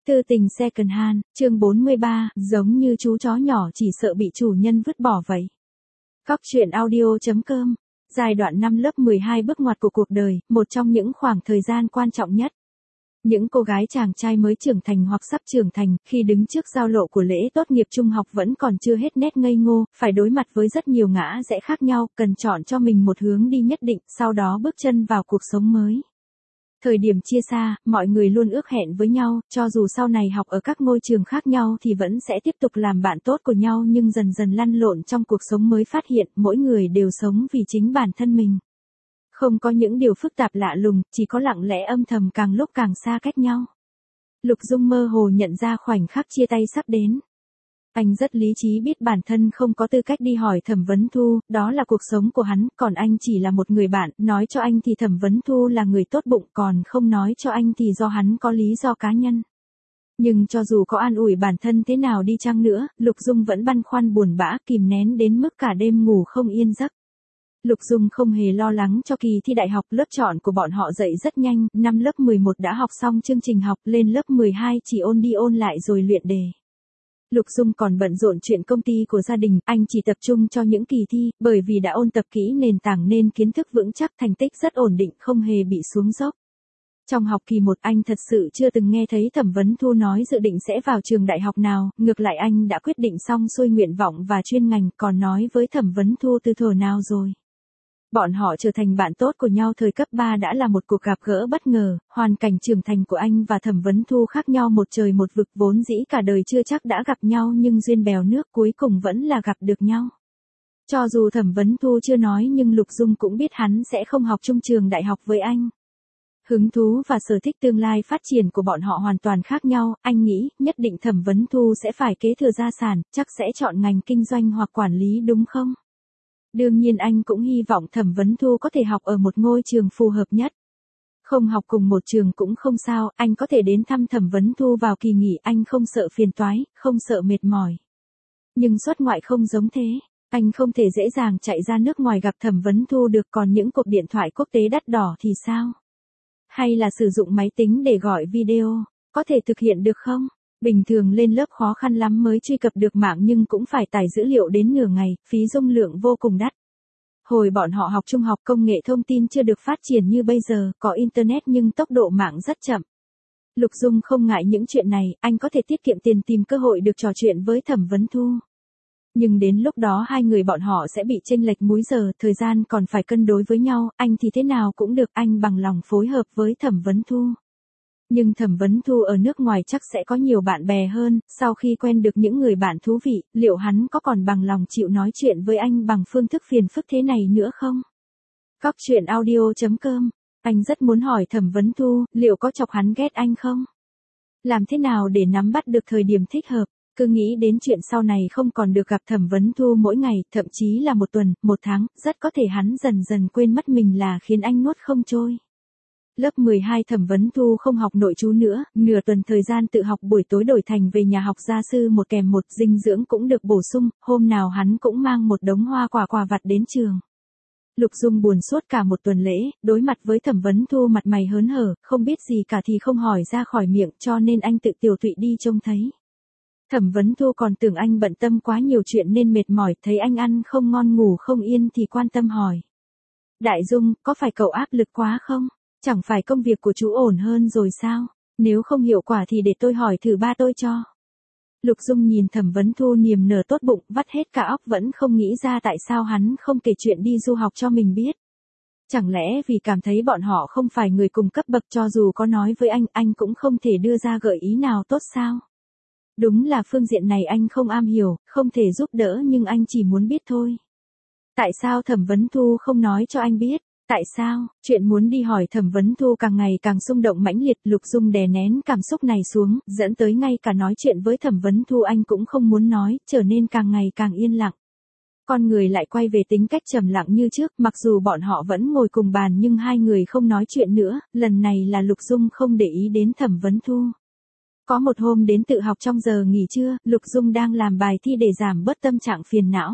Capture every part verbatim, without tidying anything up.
Tư tình second hand, chương bốn mươi ba, giống như chú chó nhỏ chỉ sợ bị chủ nhân vứt bỏ vậy. Góc truyện audio.com, giai đoạn năm lớp mười hai bước ngoặt của cuộc đời, một trong những khoảng thời gian quan trọng nhất. Những cô gái chàng trai mới trưởng thành hoặc sắp trưởng thành, khi đứng trước giao lộ của lễ tốt nghiệp trung học vẫn còn chưa hết nét ngây ngô, phải đối mặt với rất nhiều ngã rẽ khác nhau, cần chọn cho mình một hướng đi nhất định, sau đó bước chân vào cuộc sống mới. Thời điểm chia xa, mọi người luôn ước hẹn với nhau, cho dù sau này học ở các ngôi trường khác nhau thì vẫn sẽ tiếp tục làm bạn tốt của nhau, nhưng dần dần lăn lộn trong cuộc sống mới phát hiện mỗi người đều sống vì chính bản thân mình. Không có những điều phức tạp lạ lùng, chỉ có lặng lẽ âm thầm càng lúc càng xa cách nhau. Lục Dung mơ hồ nhận ra khoảnh khắc chia tay sắp đến. Anh rất lý trí biết bản thân không có tư cách đi hỏi Thẩm Vấn Thu, đó là cuộc sống của hắn, còn anh chỉ là một người bạn, nói cho anh thì Thẩm Vấn Thu là người tốt bụng, còn không nói cho anh thì do hắn có lý do cá nhân. Nhưng cho dù có an ủi bản thân thế nào đi chăng nữa, Lục Dung vẫn băn khoăn buồn bã, kìm nén đến mức cả đêm ngủ không yên giấc. Lục Dung không hề lo lắng cho kỳ thi đại học, lớp chọn của bọn họ dậy rất nhanh, năm lớp mười một đã học xong chương trình học, lên lớp mười hai chỉ ôn đi ôn lại rồi luyện đề. Lục Dung còn bận rộn chuyện công ty của gia đình, anh chỉ tập trung cho những kỳ thi, bởi vì đã ôn tập kỹ nền tảng nên kiến thức vững chắc, thành tích rất ổn định, không hề bị xuống dốc. Trong học kỳ một anh thật sự chưa từng nghe thấy Thẩm Vấn Thu nói dự định sẽ vào trường đại học nào, ngược lại anh đã quyết định xong xuôi nguyện vọng và chuyên ngành, còn nói với Thẩm Vấn Thu từ thuở nào rồi. Bọn họ trở thành bạn tốt của nhau thời cấp ba đã là một cuộc gặp gỡ bất ngờ, hoàn cảnh trưởng thành của anh và Thẩm Vấn Thu khác nhau một trời một vực, vốn dĩ cả đời chưa chắc đã gặp nhau nhưng duyên bèo nước cuối cùng vẫn là gặp được nhau. Cho dù Thẩm Vấn Thu chưa nói nhưng Lục Dung cũng biết hắn sẽ không học chung trường đại học với anh. Hứng thú và sở thích tương lai phát triển của bọn họ hoàn toàn khác nhau, anh nghĩ nhất định Thẩm Vấn Thu sẽ phải kế thừa gia sản, chắc sẽ chọn ngành kinh doanh hoặc quản lý đúng không? Đương nhiên anh cũng hy vọng Thẩm Vấn Thu có thể học ở một ngôi trường phù hợp nhất. Không học cùng một trường cũng không sao, anh có thể đến thăm Thẩm Vấn Thu vào kỳ nghỉ, anh không sợ phiền toái, không sợ mệt mỏi. Nhưng xuất ngoại không giống thế, anh không thể dễ dàng chạy ra nước ngoài gặp Thẩm Vấn Thu được, còn những cuộc điện thoại quốc tế đắt đỏ thì sao? Hay là sử dụng máy tính để gọi video, có thể thực hiện được không? Bình thường lên lớp khó khăn lắm mới truy cập được mạng nhưng cũng phải tải dữ liệu đến nửa ngày, phí dung lượng vô cùng đắt. Hồi bọn họ học trung học công nghệ thông tin chưa được phát triển như bây giờ, có internet nhưng tốc độ mạng rất chậm. Lục Dung không ngại những chuyện này, anh có thể tiết kiệm tiền tìm cơ hội được trò chuyện với Thẩm Vấn Thu. Nhưng đến lúc đó hai người bọn họ sẽ bị chênh lệch múi giờ, thời gian còn phải cân đối với nhau, anh thì thế nào cũng được, anh bằng lòng phối hợp với Thẩm Vấn Thu. Nhưng Thẩm Vấn Thu ở nước ngoài chắc sẽ có nhiều bạn bè hơn, sau khi quen được những người bạn thú vị, liệu hắn có còn bằng lòng chịu nói chuyện với anh bằng phương thức phiền phức thế này nữa không? Góc truyện audio.com, anh rất muốn hỏi Thẩm Vấn Thu, liệu có chọc hắn ghét anh không? Làm thế nào để nắm bắt được thời điểm thích hợp? Cứ nghĩ đến chuyện sau này không còn được gặp Thẩm Vấn Thu mỗi ngày, thậm chí là một tuần, một tháng, rất có thể hắn dần dần quên mất mình là khiến anh nuốt không trôi. Lớp mười hai Thẩm Vấn Thu không học nội trú nữa, nửa tuần thời gian tự học buổi tối đổi thành về nhà học gia sư một kèm một, dinh dưỡng cũng được bổ sung, hôm nào hắn cũng mang một đống hoa quả quà vặt đến trường. Lục Dung buồn suốt cả một tuần lễ, đối mặt với Thẩm Vấn Thu mặt mày hớn hở, không biết gì cả thì không hỏi ra khỏi miệng, cho nên anh tự tiều tụy đi trông thấy. Thẩm Vấn Thu còn tưởng anh bận tâm quá nhiều chuyện nên mệt mỏi, thấy anh ăn không ngon ngủ không yên thì quan tâm hỏi. Đại Dung, có phải cậu áp lực quá không? Chẳng phải công việc của chú ổn hơn rồi sao? Nếu không hiệu quả thì để tôi hỏi thử ba tôi cho. Lục Dung nhìn Thẩm Vấn Thu niềm nở tốt bụng, vắt hết cả óc vẫn không nghĩ ra tại sao hắn không kể chuyện đi du học cho mình biết. Chẳng lẽ vì cảm thấy bọn họ không phải người cùng cấp bậc, cho dù có nói với anh, anh cũng không thể đưa ra gợi ý nào tốt sao? Đúng là phương diện này anh không am hiểu, không thể giúp đỡ nhưng anh chỉ muốn biết thôi. Tại sao Thẩm Vấn Thu không nói cho anh biết? Tại sao? Chuyện muốn đi hỏi Thẩm Vấn Thu càng ngày càng xung động mãnh liệt, Lục Dung đè nén cảm xúc này xuống, dẫn tới ngay cả nói chuyện với Thẩm Vấn Thu anh cũng không muốn nói, trở nên càng ngày càng yên lặng. Con người lại quay về tính cách trầm lặng như trước, mặc dù bọn họ vẫn ngồi cùng bàn nhưng hai người không nói chuyện nữa, lần này là Lục Dung không để ý đến Thẩm Vấn Thu. Có một hôm đến tự học trong giờ nghỉ trưa, Lục Dung đang làm bài thi để giảm bớt tâm trạng phiền não.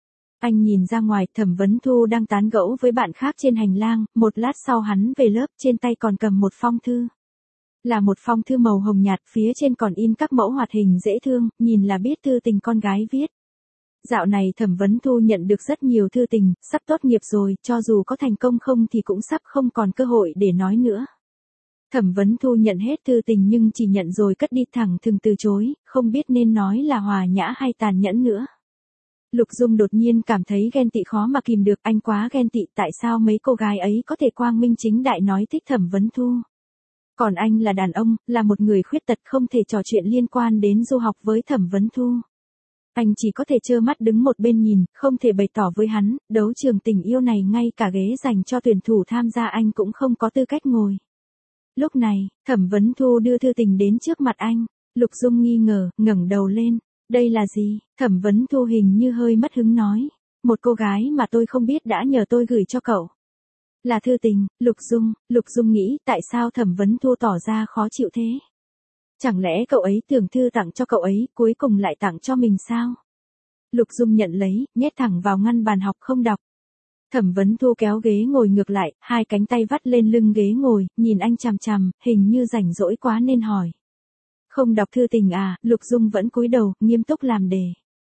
Anh nhìn ra ngoài, Thẩm Vấn Thu đang tán gẫu với bạn khác trên hành lang, một lát sau hắn về lớp, trên tay còn cầm một phong thư. Là một phong thư màu hồng nhạt, phía trên còn in các mẫu hoạt hình dễ thương, nhìn là biết thư tình con gái viết. Dạo này Thẩm Vấn Thu nhận được rất nhiều thư tình, sắp tốt nghiệp rồi, cho dù có thành công không thì cũng sắp không còn cơ hội để nói nữa. Thẩm Vấn Thu nhận hết thư tình nhưng chỉ nhận rồi cất đi, thẳng thừng từ chối, không biết nên nói là hòa nhã hay tàn nhẫn nữa. Lục Dung đột nhiên cảm thấy ghen tị khó mà kìm được, anh quá ghen tị, tại sao mấy cô gái ấy có thể quang minh chính đại nói thích Thẩm Vấn Thu. Còn anh là đàn ông, là một người khuyết tật, không thể trò chuyện liên quan đến du học với Thẩm Vấn Thu. Anh chỉ có thể trơ mắt đứng một bên nhìn, không thể bày tỏ với hắn, đấu trường tình yêu này ngay cả ghế dành cho tuyển thủ tham gia anh cũng không có tư cách ngồi. Lúc này, Thẩm Vấn Thu đưa thư tình đến trước mặt anh, Lục Dung nghi ngờ, ngẩng đầu lên, đây là gì? Thẩm Vấn Thu hình như hơi mất hứng nói, một cô gái mà tôi không biết đã nhờ tôi gửi cho cậu. Là thư tình. Lục Dung, Lục Dung nghĩ tại sao Thẩm Vấn Thu tỏ ra khó chịu thế? Chẳng lẽ cậu ấy tưởng thư tặng cho cậu ấy, cuối cùng lại tặng cho mình sao? Lục Dung nhận lấy, nhét thẳng vào ngăn bàn học không đọc. Thẩm Vấn Thu kéo ghế ngồi ngược lại, hai cánh tay vắt lên lưng ghế ngồi, nhìn anh chằm chằm, hình như rảnh rỗi quá nên hỏi. Không đọc thư tình à? Lục Dung vẫn cúi đầu, nghiêm túc làm đề.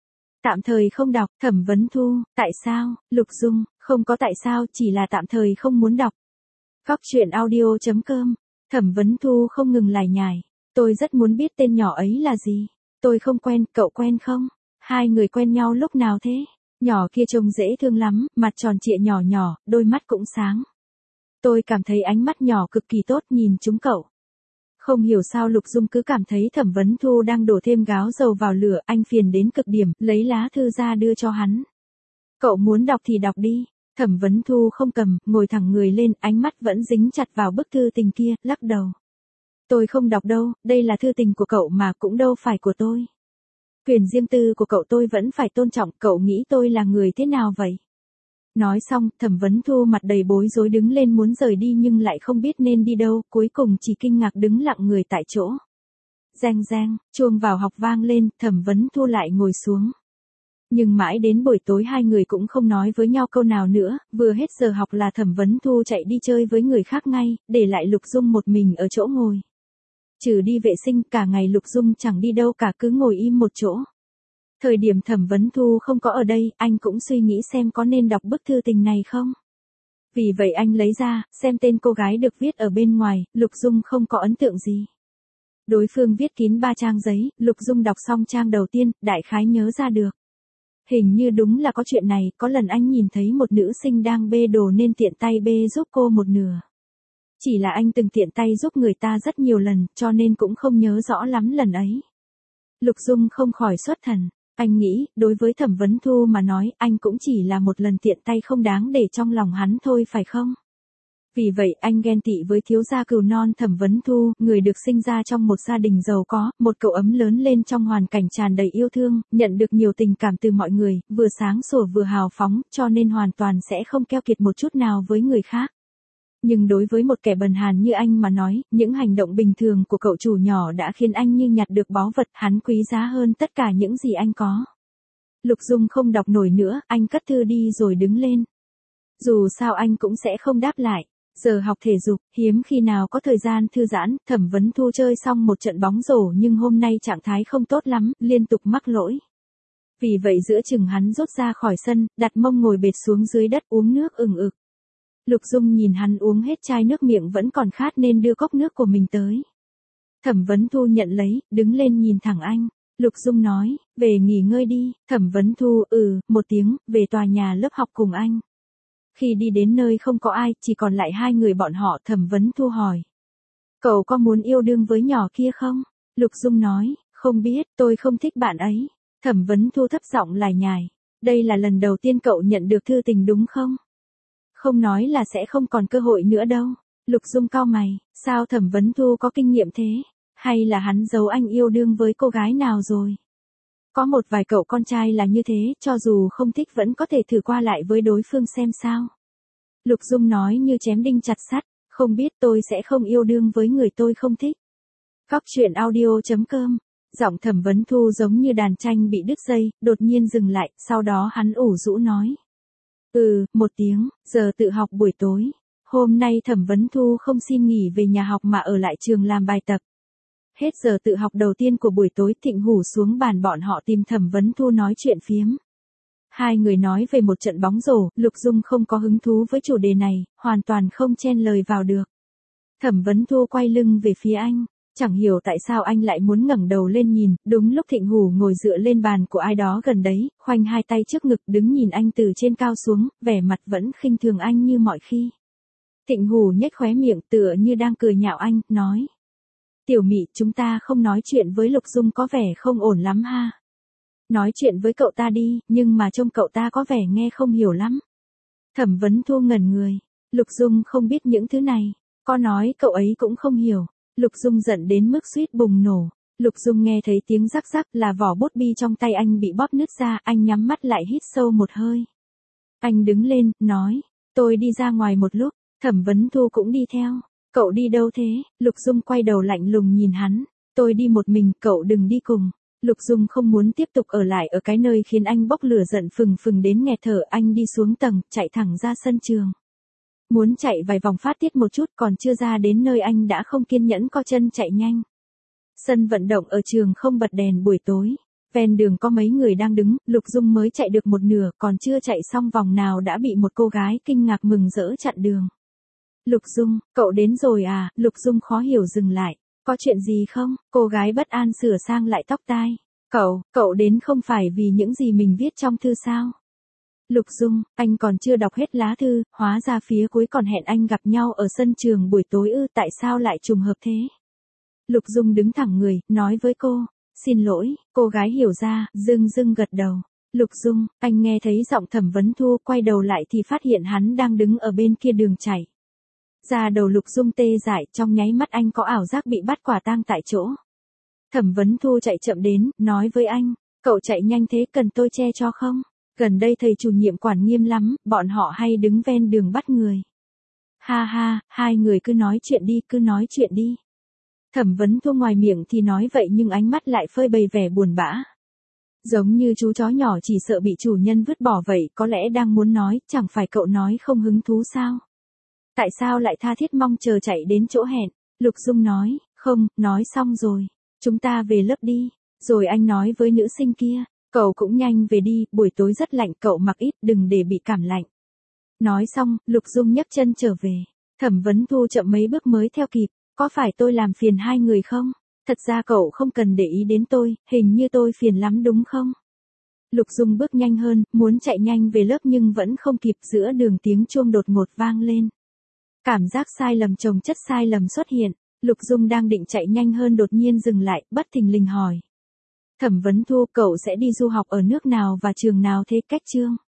Tạm thời không đọc. Thẩm Vấn Thu, tại sao? Lục Dung, không có tại sao, chỉ là tạm thời không muốn đọc. Góc truyện audio chấm com. Thẩm Vấn Thu không ngừng lải nhải. Tôi rất muốn biết tên nhỏ ấy là gì. Tôi không quen, cậu quen không? Hai người quen nhau lúc nào thế? Nhỏ kia trông dễ thương lắm, mặt tròn trịa nhỏ nhỏ, đôi mắt cũng sáng. Tôi cảm thấy ánh mắt nhỏ cực kỳ tốt, nhìn chúng cậu. Không hiểu sao Lục Dung cứ cảm thấy Thẩm Vấn Thu đang đổ thêm gáo dầu vào lửa, anh phiền đến cực điểm, lấy lá thư ra đưa cho hắn. Cậu muốn đọc thì đọc đi. Thẩm Vấn Thu không cầm, ngồi thẳng người lên, ánh mắt vẫn dính chặt vào bức thư tình kia, lắc đầu. Tôi không đọc đâu, đây là thư tình của cậu mà cũng đâu phải của tôi. Quyền riêng tư của cậu tôi vẫn phải tôn trọng, cậu nghĩ tôi là người thế nào vậy? Nói xong, Thẩm Vấn Thu mặt đầy bối rối đứng lên muốn rời đi nhưng lại không biết nên đi đâu, cuối cùng chỉ kinh ngạc đứng lặng người tại chỗ. Reng reng, chuông vào học vang lên, Thẩm Vấn Thu lại ngồi xuống. Nhưng mãi đến buổi tối hai người cũng không nói với nhau câu nào nữa, vừa hết giờ học là Thẩm Vấn Thu chạy đi chơi với người khác ngay, để lại Lục Dung một mình ở chỗ ngồi. Trừ đi vệ sinh, cả ngày Lục Dung chẳng đi đâu cả, cứ ngồi im một chỗ. Thời điểm Thẩm Vấn Thu không có ở đây, anh cũng suy nghĩ xem có nên đọc bức thư tình này không. Vì vậy anh lấy ra, xem tên cô gái được viết ở bên ngoài, Lục Dung không có ấn tượng gì. Đối phương viết kín ba trang giấy, Lục Dung đọc xong trang đầu tiên, đại khái nhớ ra được. Hình như đúng là có chuyện này, có lần anh nhìn thấy một nữ sinh đang bê đồ nên tiện tay bê giúp cô một nửa. Chỉ là anh từng tiện tay giúp người ta rất nhiều lần, cho nên cũng không nhớ rõ lắm lần ấy. Lục Dung không khỏi xuất thần. Anh nghĩ, đối với Thẩm Vấn Thu mà nói, anh cũng chỉ là một lần tiện tay không đáng để trong lòng hắn thôi phải không? Vì vậy anh ghen tị với thiếu gia cừu non Thẩm Vấn Thu, người được sinh ra trong một gia đình giàu có, một cậu ấm lớn lên trong hoàn cảnh tràn đầy yêu thương, nhận được nhiều tình cảm từ mọi người, vừa sáng sủa vừa hào phóng, cho nên hoàn toàn sẽ không keo kiệt một chút nào với người khác. Nhưng đối với một kẻ bần hàn như anh mà nói, những hành động bình thường của cậu chủ nhỏ đã khiến anh như nhặt được báu vật, hắn quý giá hơn tất cả những gì anh có. Lục Dung không đọc nổi nữa, anh cất thư đi rồi đứng lên. Dù sao anh cũng sẽ không đáp lại. Giờ học thể dục, hiếm khi nào có thời gian thư giãn, Thẩm Vấn Thu chơi xong một trận bóng rổ nhưng hôm nay trạng thái không tốt lắm, liên tục mắc lỗi. Vì vậy giữa chừng hắn rút ra khỏi sân, đặt mông ngồi bệt xuống dưới đất uống nước ừng ực. Lục Dung nhìn hắn uống hết chai nước, miệng vẫn còn khát nên đưa cốc nước của mình tới. Thẩm Vấn Thu nhận lấy, đứng lên nhìn thẳng anh. Lục Dung nói, về nghỉ ngơi đi. Thẩm Vấn Thu, ừ, một tiếng, về tòa nhà lớp học cùng anh. Khi đi đến nơi không có ai, chỉ còn lại hai người bọn họ, Thẩm Vấn Thu hỏi. Cậu có muốn yêu đương với nhỏ kia không? Lục Dung nói, không biết, tôi không thích bạn ấy. Thẩm Vấn Thu thấp giọng lải nhải. Đây là lần đầu tiên cậu nhận được thư tình đúng không? Không nói là sẽ không còn cơ hội nữa đâu. Lục Dung cau mày, sao Thẩm Vấn Thu có kinh nghiệm thế? Hay là hắn giấu anh yêu đương với cô gái nào rồi? Có một vài cậu con trai là như thế, cho dù không thích vẫn có thể thử qua lại với đối phương xem sao. Lục Dung nói như chém đinh chặt sắt, không biết, tôi sẽ không yêu đương với người tôi không thích. Góc truyện audio chấm com. Giọng Thẩm Vấn Thu giống như đàn tranh bị đứt dây, đột nhiên dừng lại, sau đó hắn ủ rũ nói. Ừ, một tiếng, giờ tự học buổi tối. Hôm nay Thẩm Vấn Thu không xin nghỉ về nhà học mà ở lại trường làm bài tập. Hết giờ tự học đầu tiên của buổi tối, Thịnh Hủ xuống bàn bọn họ tìm Thẩm Vấn Thu nói chuyện phiếm. Hai người nói về một trận bóng rổ, Lục Dung không có hứng thú với chủ đề này, hoàn toàn không chen lời vào được. Thẩm Vấn Thu quay lưng về phía anh, chẳng hiểu tại sao anh lại muốn ngẩng đầu lên nhìn, đúng lúc Thịnh Hủ ngồi dựa lên bàn của ai đó gần đấy, khoanh hai tay trước ngực đứng nhìn anh từ trên cao xuống, vẻ mặt vẫn khinh thường anh như mọi khi. Thịnh Hủ nhếch khóe miệng tựa như đang cười nhạo anh, nói. Tiểu Mị, chúng ta không nói chuyện với Lục Dung có vẻ không ổn lắm ha. Nói chuyện với cậu ta đi, nhưng mà trông cậu ta có vẻ nghe không hiểu lắm. Thẩm Vấn Thu ngẩn người, Lục Dung không biết những thứ này, có nói cậu ấy cũng không hiểu. Lục Dung giận đến mức suýt bùng nổ. Lục Dung nghe thấy tiếng rắc rắc là vỏ bút bi trong tay anh bị bóp nứt ra, anh nhắm mắt lại hít sâu một hơi. Anh đứng lên, nói, tôi đi ra ngoài một lúc. Thẩm Vấn Thu cũng đi theo. Cậu đi đâu thế? Lục Dung quay đầu lạnh lùng nhìn hắn. Tôi đi một mình, cậu đừng đi cùng. Lục Dung không muốn tiếp tục ở lại ở cái nơi khiến anh bốc lửa giận phừng phừng đến nghẹt thở. Anh đi xuống tầng, chạy thẳng ra sân trường. Muốn chạy vài vòng phát tiết một chút, còn chưa ra đến nơi anh đã không kiên nhẫn co chân chạy nhanh. Sân vận động ở trường không bật đèn buổi tối. Ven đường có mấy người đang đứng, Lục Dung mới chạy được một nửa, còn chưa chạy xong vòng nào đã bị một cô gái kinh ngạc mừng rỡ chặn đường. Lục Dung, cậu đến rồi à? Lục Dung khó hiểu dừng lại. Có chuyện gì không? Cô gái bất an sửa sang lại tóc tai. Cậu, cậu đến không phải vì những gì mình viết trong thư sao? Lục Dung, anh còn chưa đọc hết lá thư, hóa ra phía cuối còn hẹn anh gặp nhau ở sân trường buổi tối ư, tại sao lại trùng hợp thế? Lục Dung đứng thẳng người, nói với cô, xin lỗi, cô gái hiểu ra, dưng dưng gật đầu. Lục Dung, anh nghe thấy giọng Thẩm Vấn Thu, quay đầu lại thì phát hiện hắn đang đứng ở bên kia đường chảy. Da đầu Lục Dung tê dại, trong nháy mắt anh có ảo giác bị bắt quả tang tại chỗ. Thẩm Vấn Thu chạy chậm đến, nói với anh, cậu chạy nhanh thế cần tôi che cho không? Gần đây thầy chủ nhiệm quản nghiêm lắm, bọn họ hay đứng ven đường bắt người. Ha ha, hai người cứ nói chuyện đi, cứ nói chuyện đi. Thẩm Vấn Thu ngoài miệng thì nói vậy nhưng ánh mắt lại phơi bày vẻ buồn bã. Giống như chú chó nhỏ chỉ sợ bị chủ nhân vứt bỏ vậy, có lẽ đang muốn nói, chẳng phải cậu nói không hứng thú sao? Tại sao lại tha thiết mong chờ chạy đến chỗ hẹn? Lục Dung nói, không, nói xong rồi. Chúng ta về lớp đi. Rồi anh nói với nữ sinh kia, cậu cũng nhanh về đi, buổi tối rất lạnh, cậu mặc ít, đừng để bị cảm lạnh. Nói xong, Lục Dung nhấc chân trở về. Thẩm Vấn Thu chậm mấy bước mới theo kịp, có phải tôi làm phiền hai người không? Thật ra cậu không cần để ý đến tôi, hình như tôi phiền lắm đúng không? Lục Dung bước nhanh hơn, muốn chạy nhanh về lớp nhưng vẫn không kịp, giữa đường tiếng chuông đột ngột vang lên. Cảm giác sai lầm chồng chất sai lầm xuất hiện, Lục Dung đang định chạy nhanh hơn đột nhiên dừng lại, bất thình lình hỏi. Thẩm Vấn Thu, cậu sẽ đi du học ở nước nào và trường nào thế? Cách chương